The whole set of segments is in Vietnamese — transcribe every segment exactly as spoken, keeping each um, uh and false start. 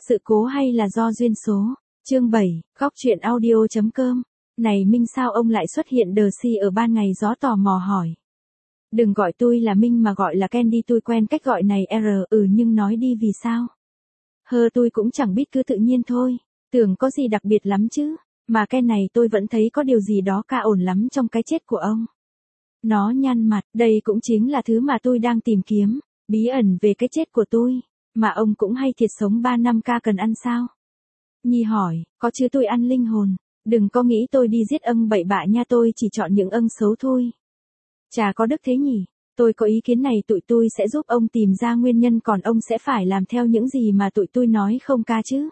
Sự cố hay là do duyên số? Chương bảy, góc truyện audio.com. Này Minh sao ông lại xuất hiện đờ si ở ban ngày, gió tò mò hỏi. Đừng gọi tôi là Minh mà gọi là Ken đi, tôi quen cách gọi này R. Ừ nhưng nói đi vì sao? Hơ tôi cũng chẳng biết, cứ tự nhiên thôi. Tưởng có gì đặc biệt lắm chứ. Mà Ken này tôi vẫn thấy có điều gì đó ca ổn lắm trong cái chết của ông. Nó nhăn mặt, đây cũng chính là thứ mà tôi đang tìm kiếm. Bí ẩn về cái chết của tôi. Mà ông cũng hay thiệt sống ba năm ca cần ăn sao? Nhi hỏi, có chứ, tôi ăn linh hồn. Đừng có nghĩ tôi đi giết âng bậy bạ nha, tôi chỉ chọn những âng xấu thôi. Chả có đức thế nhỉ. Tôi có ý kiến này, tụi tôi sẽ giúp ông tìm ra nguyên nhân, còn ông sẽ phải làm theo những gì mà tụi tôi nói không ca chứ.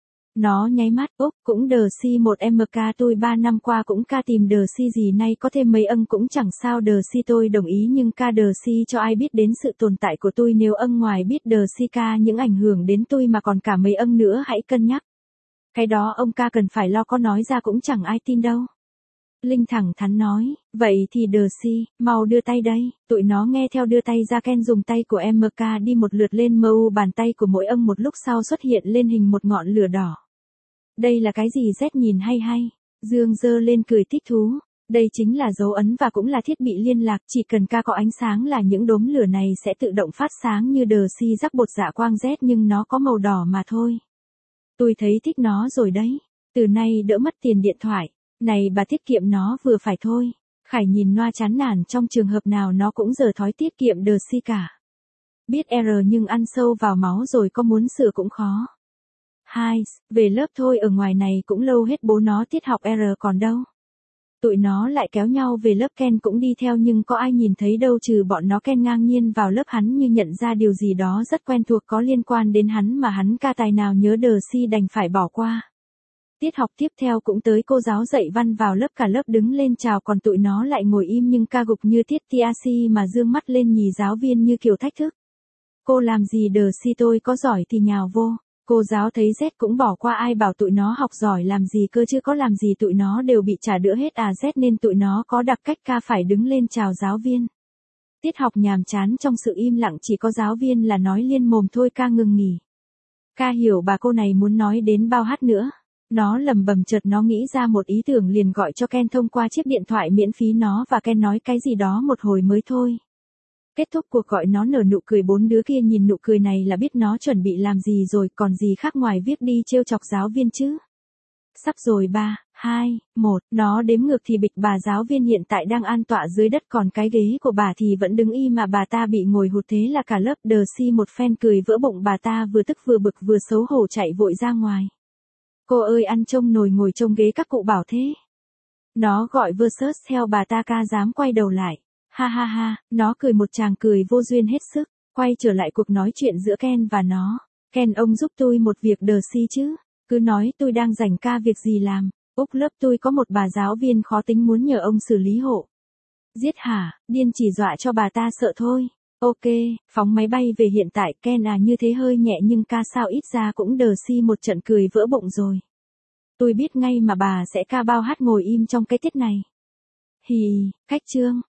Nó nháy mắt, úp, cũng đờ si một em ca, tôi ba năm qua cũng ca tìm đờ si gì, nay có thêm mấy âng cũng chẳng sao đờ si, tôi đồng ý, nhưng ca đờ si cho ai biết đến sự tồn tại của tôi, nếu âng ngoài biết đờ si ca những ảnh hưởng đến tôi mà còn cả mấy âng nữa, hãy cân nhắc. Cái đó ông ca cần phải lo, có nói ra cũng chẳng ai tin đâu. Linh thẳng thắn nói, vậy thì đờ si, mau đưa tay đây, tụi nó nghe theo đưa tay ra. Ken dùng tay của em ca đi một lượt lên mờ u bàn tay của mỗi âng, một lúc sau xuất hiện lên hình một ngọn lửa đỏ. Đây là cái gì Z, nhìn hay hay. Dương giơ lên cười thích thú. Đây chính là dấu ấn và cũng là thiết bị liên lạc, chỉ cần ca có ánh sáng là những đốm lửa này sẽ tự động phát sáng như đờ si rắc bột dạ quang Z, nhưng nó có màu đỏ mà thôi. Tôi thấy thích nó rồi đấy. Từ nay đỡ mất tiền điện thoại. Này bà, tiết kiệm nó vừa phải thôi. Khải nhìn Noa chán nản, trong trường hợp nào nó cũng giờ thói tiết kiệm đờ si cả. Biết R nhưng ăn sâu vào máu rồi, có muốn sửa cũng khó. Hai, về lớp thôi, ở ngoài này cũng lâu hết, bố nó tiết học R còn đâu. Tụi nó lại kéo nhau về lớp, Ken cũng đi theo nhưng có ai nhìn thấy đâu trừ bọn nó. Ken ngang nhiên vào lớp, hắn như nhận ra điều gì đó rất quen thuộc có liên quan đến hắn mà hắn ca tài nào nhớ, đờ si đành phải bỏ qua. Tiết học tiếp theo cũng tới, cô giáo dạy văn vào lớp, cả lớp đứng lên chào, còn tụi nó lại ngồi im nhưng ca gục như tiết tiasi mà dương mắt lên nhì giáo viên như kiểu thách thức. Cô làm gì đờ si, tôi có giỏi thì nhào vô. Cô giáo thấy Z cũng bỏ qua, ai bảo tụi nó học giỏi làm gì cơ chứ, có làm gì tụi nó đều bị trả đũa hết à Z, nên tụi nó có đặc cách ca phải đứng lên chào giáo viên. Tiết học nhàm chán, trong sự im lặng chỉ có giáo viên là nói liên mồm thôi. Ca ngừng nghỉ. Ca hiểu bà cô này muốn nói đến bao hát nữa. Nó lầm bầm, chợt nó nghĩ ra một ý tưởng liền gọi cho Ken thông qua chiếc điện thoại miễn phí. Nó và Ken nói cái gì đó một hồi mới thôi. Kết thúc cuộc gọi nó nở nụ cười, bốn đứa kia nhìn nụ cười này là biết nó chuẩn bị làm gì rồi, còn gì khác ngoài việc đi trêu chọc giáo viên chứ. Sắp rồi, ba, hai, một, nó đếm ngược thì bịch, bà giáo viên hiện tại đang an tọa dưới đất, còn cái ghế của bà thì vẫn đứng y mà bà ta bị ngồi hụt, thế là cả lớp đờ si một phen cười vỡ bụng. Bà ta vừa tức vừa bực vừa xấu hổ chạy vội ra ngoài. Cô ơi, ăn trông nồi ngồi trông ghế các cụ bảo thế. Nó gọi versus theo bà ta, ca dám quay đầu lại. Ha ha ha, nó cười một tràng cười vô duyên hết sức, quay trở lại cuộc nói chuyện giữa Ken và nó. Ken, ông giúp tôi một việc đờ si chứ. Cứ nói tôi đang rảnh, ca việc gì làm. Úc, lớp tôi có một bà giáo viên khó tính muốn nhờ ông xử lý hộ. Giết hả, điên, chỉ dọa cho bà ta sợ thôi. Ok, phóng máy bay về hiện tại. Ken à, như thế hơi nhẹ nhưng ca sao ít ra cũng đờ si một trận cười vỡ bụng rồi. Tôi biết ngay mà bà sẽ ca bao hát ngồi im trong cái tiết này. Hì, cách chương.